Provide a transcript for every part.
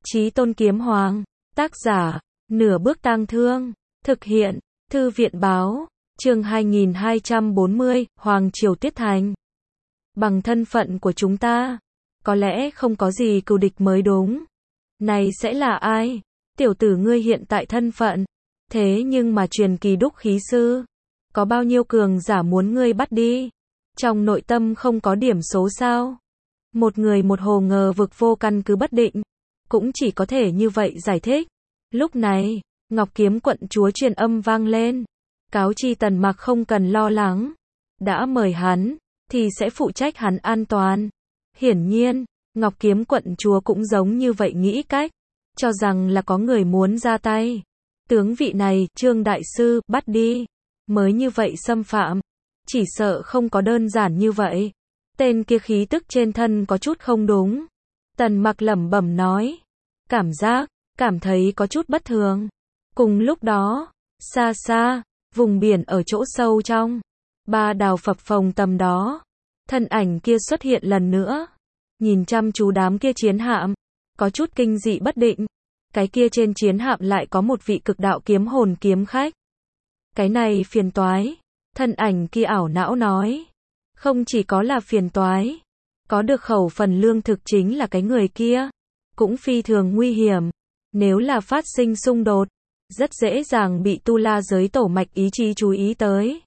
Chí Tôn Kiếm Hoàng, tác giả, Nửa Bước Tang Thương, thực hiện, Thư viện báo, chương 2240, Hoàng Triều Tuyết Thành. Bằng thân phận của chúng ta, có lẽ không có gì cừu địch mới đúng. Này sẽ là ai? Tiểu tử ngươi hiện tại thân phận, thế nhưng mà truyền kỳ đúc khí sư, có bao nhiêu cường giả muốn ngươi bắt đi? Trong nội tâm không có điểm số sao? Một người một hồ ngờ vực vô căn cứ bất định, cũng chỉ có thể như vậy giải thích. Lúc này, Ngọc Kiếm quận chúa truyền âm vang lên, cáo chi Tần Mặc không cần lo lắng, đã mời hắn, thì sẽ phụ trách hắn an toàn. Hiển nhiên, Ngọc Kiếm quận chúa cũng giống như vậy nghĩ cách, cho rằng là có người muốn ra tay. Tướng vị này, Trương Đại Sư, bắt đi, mới như vậy xâm phạm, chỉ sợ không có đơn giản như vậy. Tên kia khí tức trên thân có chút không đúng. Tần Mặc lẩm bẩm nói, cảm thấy có chút bất thường. Cùng lúc đó, xa xa, vùng biển ở chỗ sâu trong, ba đào phập phồng tầm đó, thân ảnh kia xuất hiện lần nữa, nhìn chăm chú đám kia chiến hạm, có chút kinh dị bất định. Cái kia trên chiến hạm lại có một vị cực đạo kiếm hồn kiếm khách. Cái này phiền toái, thân ảnh kia ảo não nói. Không chỉ có là phiền toái, có được khẩu phần lương thực chính là cái người kia, cũng phi thường nguy hiểm. Nếu là phát sinh xung đột, rất dễ dàng bị tu la giới tổ mạch ý chí chú ý tới.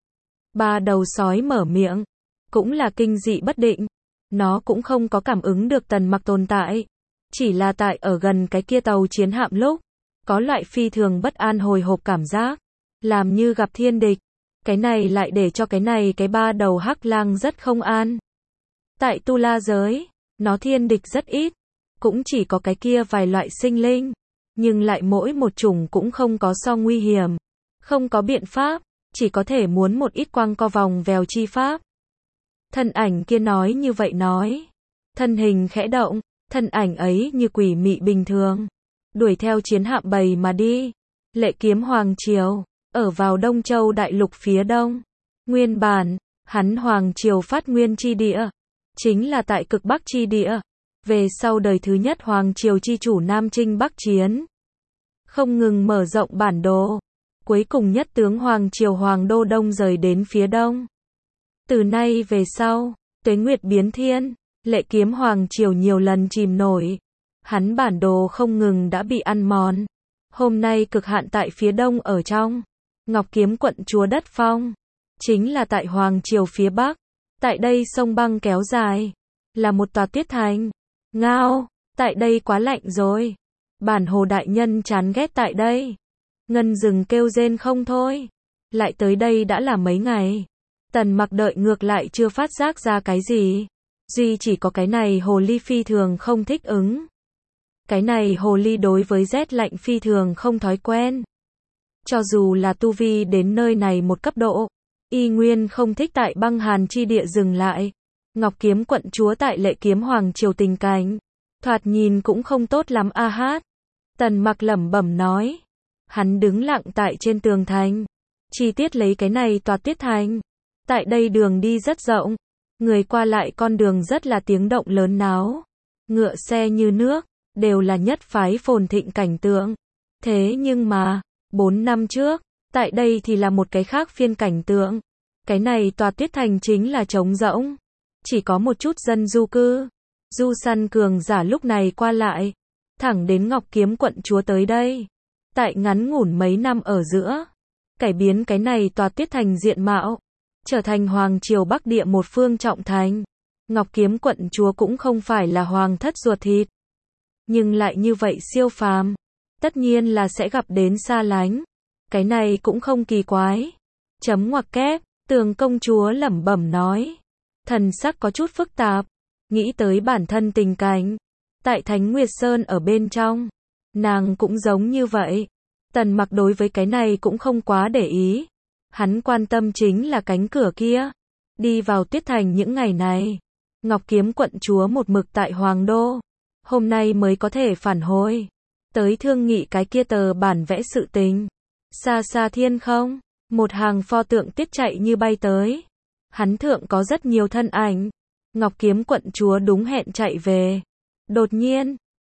Ba đầu sói mở miệng, cũng là kinh dị bất định. Nó cũng không có cảm ứng được Tần Mặc tồn tại, chỉ là tại ở gần cái kia tàu chiến hạm lúc, có loại phi thường bất an hồi hộp cảm giác, làm như gặp thiên địch. Cái này lại để cho cái ba đầu hắc lang rất không an. Tại tu la giới, nó thiên địch rất ít, cũng chỉ có cái kia vài loại sinh linh, nhưng lại mỗi một chủng cũng không có so nguy hiểm, không có biện pháp, chỉ có thể muốn một ít quang co vòng vèo chi pháp. Thân ảnh kia nói như vậy nói, thân hình khẽ động, thân ảnh ấy như quỷ mị bình thường, đuổi theo chiến hạm bầy mà đi. Lệ Kiếm Hoàng Triều, ở vào Đông Châu đại lục phía đông. Nguyên bản, hắn Hoàng Triều phát nguyên chi địa, chính là tại cực Bắc chi địa. Về sau đời thứ nhất Hoàng Triều chi chủ Nam Chinh Bắc chiến, không ngừng mở rộng bản đồ, cuối cùng nhất tướng Hoàng Triều Hoàng Đô Đông rời đến phía đông. Từ nay về sau, tuế nguyệt biến thiên, Lệ Kiếm Hoàng Triều nhiều lần chìm nổi. Hắn bản đồ không ngừng đã bị ăn mòn. Hôm nay cực hạn tại phía đông ở trong Ngọc Kiếm quận chúa đất phong, chính là tại Hoàng Triều phía bắc. Tại đây sông băng kéo dài, là một tòa tuyết thành. Ngao, tại đây quá lạnh rồi. Bản hồ đại nhân chán ghét tại đây. Ngân rừng kêu rên không thôi. Lại tới đây đã là mấy ngày. Tần Mặc đợi ngược lại chưa phát giác ra cái gì. Duy chỉ có cái này hồ ly phi thường không thích ứng. Cái này hồ ly đối với rét lạnh phi thường không thói quen. Cho dù là tu vi đến nơi này một cấp độ, y nguyên không thích tại băng hàn chi địa dừng lại. Ngọc Kiếm quận chúa tại Lệ Kiếm Hoàng Triều tình cảnh, thoạt nhìn cũng không tốt lắm a hát. Tần Mặc lẩm bẩm nói. Hắn đứng lặng tại trên tường thành, chi tiết lấy cái này tòa tuyết thành. Tại đây đường đi rất rộng, người qua lại con đường rất là tiếng động lớn náo. Ngựa xe như nước, đều là nhất phái phồn thịnh cảnh tượng. Thế nhưng mà, 4 năm trước, tại đây thì là một cái khác phiên cảnh tượng. Cái này tòa tuyết thành chính là trống rỗng, chỉ có một chút dân du cư. Du săn cường giả lúc này qua lại, thẳng đến Ngọc Kiếm quận chúa tới đây. Tại ngắn ngủn mấy năm ở giữa, cải biến cái này tòa tuyết thành diện mạo, trở thành Hoàng Triều Bắc Địa một phương trọng thành. Ngọc Kiếm quận chúa cũng không phải là hoàng thất ruột thịt, nhưng lại như vậy siêu phàm, tất nhiên là sẽ gặp đến xa lánh. Cái này cũng không kỳ quái. Chấm ngoặc kép, Tường công chúa lẩm bẩm nói, thần sắc có chút phức tạp, nghĩ tới bản thân tình cảnh tại Thánh Nguyệt Sơn ở bên trong, nàng cũng giống như vậy. Tần Mặc đối với cái này cũng không quá để ý, hắn quan tâm chính là cánh cửa kia. Đi vào tuyết thành những ngày này, Ngọc Kiếm quận chúa một mực tại Hoàng Đô, hôm nay mới có thể phản hồi tới thương nghị cái kia tờ bản vẽ sự tình. Xa xa thiên không, một hàng pho tượng tiết chạy như bay tới. Hắn thượng có rất nhiều thân ảnh. Ngọc Kiếm quận chúa đúng hẹn chạy về. Đột nhiên,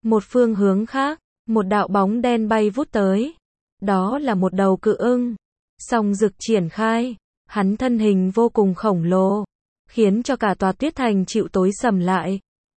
Một phương hướng khác, một đạo bóng đen bay vút tới. Đó là một đầu cự ưng. Song rực triển khai, hắn thân hình vô cùng khổng lồ, khiến cho cả tòa Tuyết Thành chịu tối sầm lại.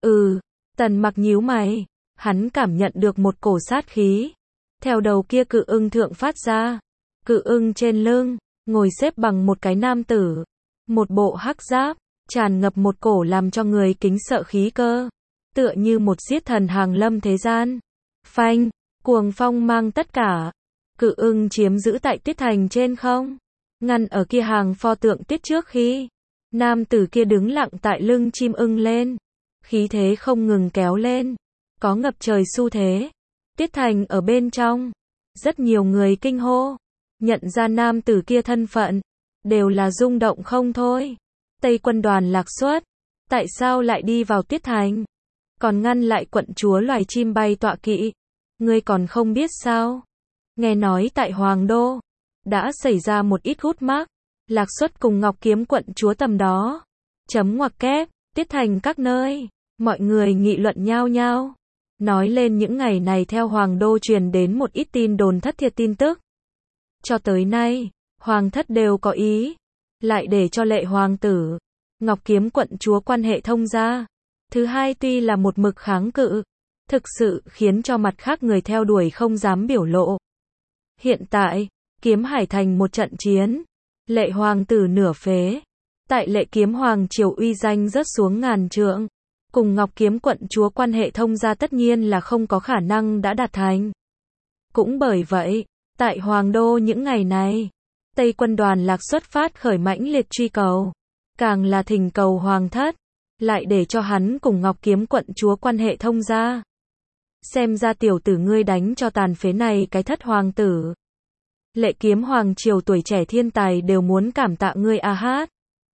Tần Mặc nhíu mày, hắn cảm nhận được một cổ sát khí theo đầu kia cự ưng thượng phát ra. Cự ưng trên lưng ngồi xếp bằng một cái nam tử, một bộ hắc giáp, tràn ngập một cổ làm cho người kính sợ khí cơ, tựa như một giết thần hàng lâm thế gian. Phanh, cuồng phong mang tất cả, cự ưng chiếm giữ tại Tuyết Thành trên không, ngăn ở kia hàng pho tượng Tuyết trước khi. Nam tử kia đứng lặng tại lưng chim ưng lên, khí thế không ngừng kéo lên, có ngập trời xu thế. Tuyết Thành ở bên trong, rất nhiều người kinh hô, nhận ra nam tử kia thân phận, đều là rung động không thôi. Tây quân đoàn Lạc Xuất, tại sao lại đi vào Tuyết Thành, còn ngăn lại quận chúa loài chim bay tọa kỵ? Ngươi còn không biết sao? Nghe nói tại Hoàng Đô đã xảy ra một ít gút mắc, Lạc Xuất cùng Ngọc Kiếm quận chúa tầm đó. Chấm ngoặc kép, Tuyết Thành các nơi, mọi người nghị luận nhao nhao, nói lên những ngày này theo Hoàng Đô truyền đến một ít tin đồn thất thiệt tin tức. Cho tới nay, Hoàng thất đều có ý, lại để cho Lệ Hoàng tử, Ngọc Kiếm quận chúa quan hệ thông gia. Thứ hai tuy là một mực kháng cự, thực sự khiến cho mặt khác người theo đuổi không dám biểu lộ. Hiện tại, Kiếm Hải thành một trận chiến, Lệ Hoàng tử nửa phế, tại Lệ Kiếm Hoàng triều uy danh rớt xuống ngàn trượng, cùng Ngọc Kiếm quận chúa quan hệ thông gia tất nhiên là không có khả năng đã đạt thành. Cũng bởi vậy, tại Hoàng Đô những ngày này, Tây quân đoàn Lạc xuất phát khởi mãnh liệt truy cầu, càng là thỉnh cầu Hoàng thất, lại để cho hắn cùng Ngọc Kiếm quận chúa quan hệ thông gia. Xem ra tiểu tử ngươi đánh cho tàn phế này cái thất hoàng tử. Lệ Kiếm Hoàng triều tuổi trẻ thiên tài đều muốn cảm tạ ngươi a hát.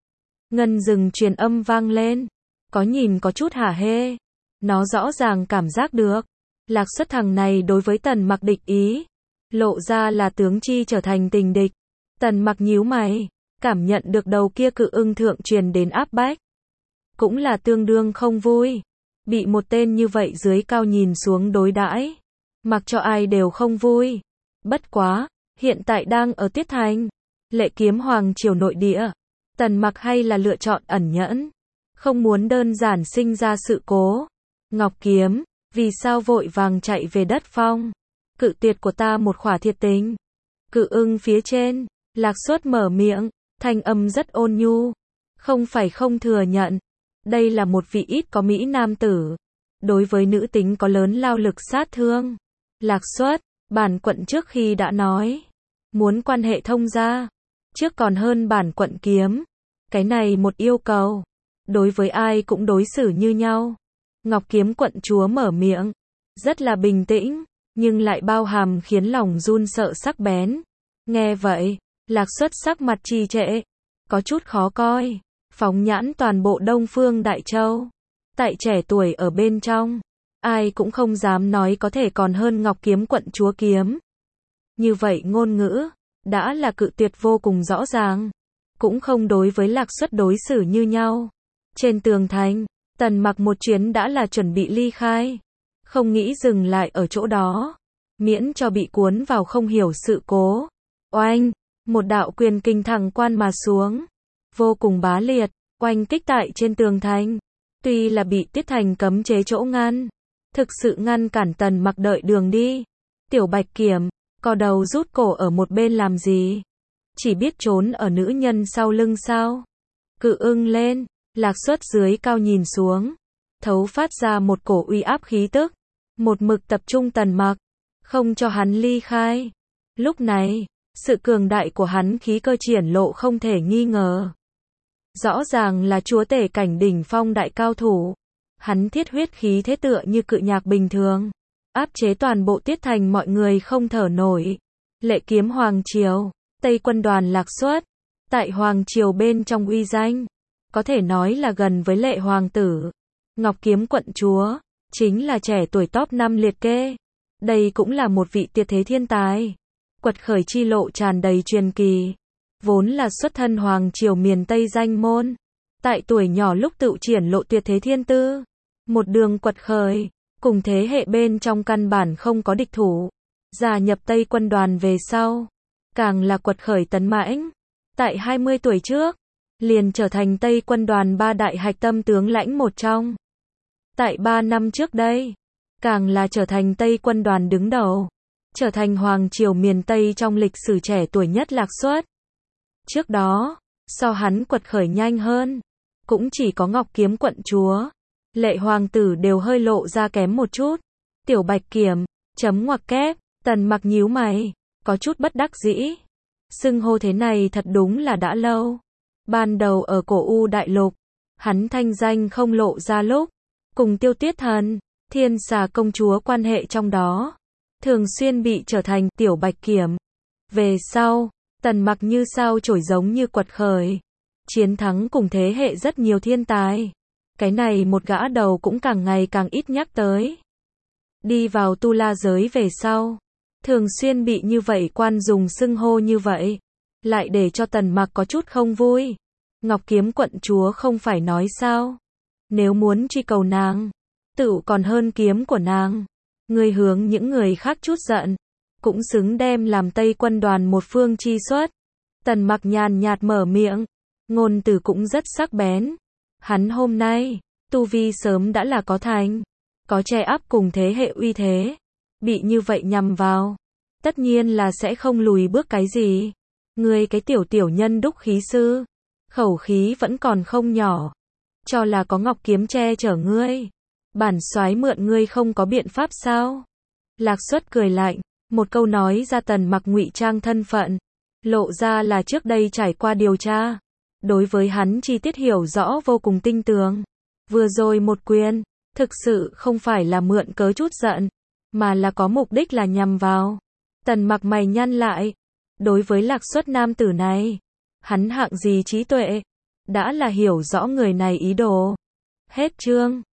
Ngân rừng truyền âm vang lên, có nhìn có chút hả hê. Nó rõ ràng cảm giác được, Lạc xuất thằng này đối với Tần Mặc địch ý, lộ ra là tướng chi trở thành tình địch. Tần Mặc nhíu mày, cảm nhận được đầu kia cự ưng thượng truyền đến áp bách, cũng là tương đương không vui. Bị một tên như vậy dưới cao nhìn xuống đối đãi, mặc cho ai đều không vui. Bất quá, hiện tại đang ở Tuyết Thành, Lệ Kiếm Hoàng triều nội địa, Tần Mặc hay là lựa chọn ẩn nhẫn, không muốn đơn giản sinh ra sự cố. Ngọc Kiếm, vì sao vội vàng chạy về đất phong, cự tuyệt của ta một khỏa thiệt tình? Cự ưng phía trên, Lạc Xuất mở miệng, thanh âm rất ôn nhu, không phải không thừa nhận, đây là một vị ít có mỹ nam tử, đối với nữ tính có lớn lao lực sát thương. Lạc Xuất, bản quận trước khi đã nói, muốn quan hệ thông gia, trước còn hơn bản quận kiếm. Cái này một yêu cầu, đối với ai cũng đối xử như nhau. Ngọc Kiếm quận chúa mở miệng, rất là bình tĩnh, nhưng lại bao hàm khiến lòng run sợ sắc bén. Nghe vậy, Lạc Xuất sắc mặt trì trệ, có chút khó coi, phóng nhãn toàn bộ Đông Phương Đại Châu. Tại trẻ tuổi ở bên trong, ai cũng không dám nói có thể còn hơn Ngọc Kiếm quận chúa kiếm. Như vậy ngôn ngữ, đã là cự tuyệt vô cùng rõ ràng, cũng không đối với Lạc Xuất đối xử như nhau. Trên tường thành, Tần Mặc một chuyến đã là chuẩn bị ly khai, không nghĩ dừng lại ở chỗ đó, miễn cho bị cuốn vào không hiểu sự cố. Oanh, một đạo quyền kình thẳng quan mà xuống, vô cùng bá liệt, oanh kích tại trên tường thành. Tuy là bị Tuyết Thành cấm chế chỗ ngăn, thực sự ngăn cản Tần Mặc đợi đường đi. Tiểu Bạch Kiểm, co đầu rút cổ ở một bên làm gì? Chỉ biết trốn ở nữ nhân sau lưng sao? Cự ưng lên, Lạc Xuất dưới cao nhìn xuống, thấu phát ra một cổ uy áp khí tức, một mực tập trung Tần Mặc, không cho hắn ly khai. Lúc này, sự cường đại của hắn khí cơ triển lộ không thể nghi ngờ. Rõ ràng là chúa tể cảnh đỉnh phong đại cao thủ. Hắn thiết huyết khí thế tựa như cự nhạc bình thường, áp chế toàn bộ Tuyết Thành, mọi người không thở nổi. Lệ Kiếm Hoàng triều, Tây quân đoàn Lạc Xuất, tại Hoàng triều bên trong uy danh, có thể nói là gần với Lệ Hoàng tử. Ngọc Kiếm quận chúa, chính là trẻ tuổi top 5 liệt kê. Đây cũng là một vị tuyệt thế thiên tài. Quật khởi chi lộ tràn đầy truyền kỳ. Vốn là xuất thân Hoàng triều miền Tây danh môn. Tại tuổi nhỏ lúc tự triển lộ tuyệt thế thiên tư. Một đường quật khởi, cùng thế hệ bên trong căn bản không có địch thủ. Gia nhập Tây quân đoàn về sau, càng là quật khởi tấn mãnh. Tại 20 tuổi trước, liền trở thành Tây quân đoàn 3 đại hạch tâm tướng lãnh một trong. Tại 3 năm trước đây, càng là trở thành Tây quân đoàn đứng đầu, trở thành hoàng triều miền Tây trong lịch sử trẻ tuổi nhất Lạc Xuất. Trước đó, so hắn quật khởi nhanh hơn, cũng chỉ có Ngọc Kiếm quận chúa, Lệ hoàng tử đều hơi lộ ra kém một chút. Tiểu Bạch Kiểm, chấm ngoặc kép, Tần Mặc nhíu mày, có chút bất đắc dĩ. Xưng hô thế này thật đúng là đã lâu. Ban đầu ở Cổ U Đại Lục, hắn thanh danh không lộ ra lúc, cùng Tiêu Tuyết Thần, Thiên Xà công chúa quan hệ trong đó, thường xuyên bị trở thành Tiểu Bạch Kiểm. Về sau, Tần Mặc như sao chổi giống như quật khởi, chiến thắng cùng thế hệ rất nhiều thiên tài. Cái này một gã đầu cũng càng ngày càng ít nhắc tới. Đi vào tu la giới về sau, thường xuyên bị như vậy quan dùng xưng hô như vậy, lại để cho Tần Mặc có chút không vui. Ngọc Kiếm quận chúa không phải nói sao? Nếu muốn truy cầu nàng, tựu còn hơn kiếm của nàng. Người hướng những người khác chút giận, cũng xứng đem làm Tây quân đoàn một phương chi xuất. Tần Mặc nhàn nhạt mở miệng, ngôn từ cũng rất sắc bén. Hắn hôm nay, tu vi sớm đã là có thành, có che áp cùng thế hệ uy thế. Bị như vậy nhằm vào, tất nhiên là sẽ không lùi bước cái gì. Ngươi cái tiểu nhân đúc khí sư, khẩu khí vẫn còn không nhỏ, cho là có Ngọc Kiếm che chở ngươi, bản soái mượn ngươi không có biện pháp sao? Lạc Xuất cười lạnh, một câu nói ra Tần Mặc ngụy trang thân phận, lộ ra là trước đây trải qua điều tra, đối với hắn chi tiết hiểu rõ vô cùng tinh tường. Vừa rồi một quyền, thực sự không phải là mượn cớ chút giận, mà là có mục đích là nhằm vào. Tần Mặc mày nhăn lại, đối với Lạc Xuất nam tử này, hắn hạng gì trí tuệ, đã là hiểu rõ người này ý đồ. Hết chương.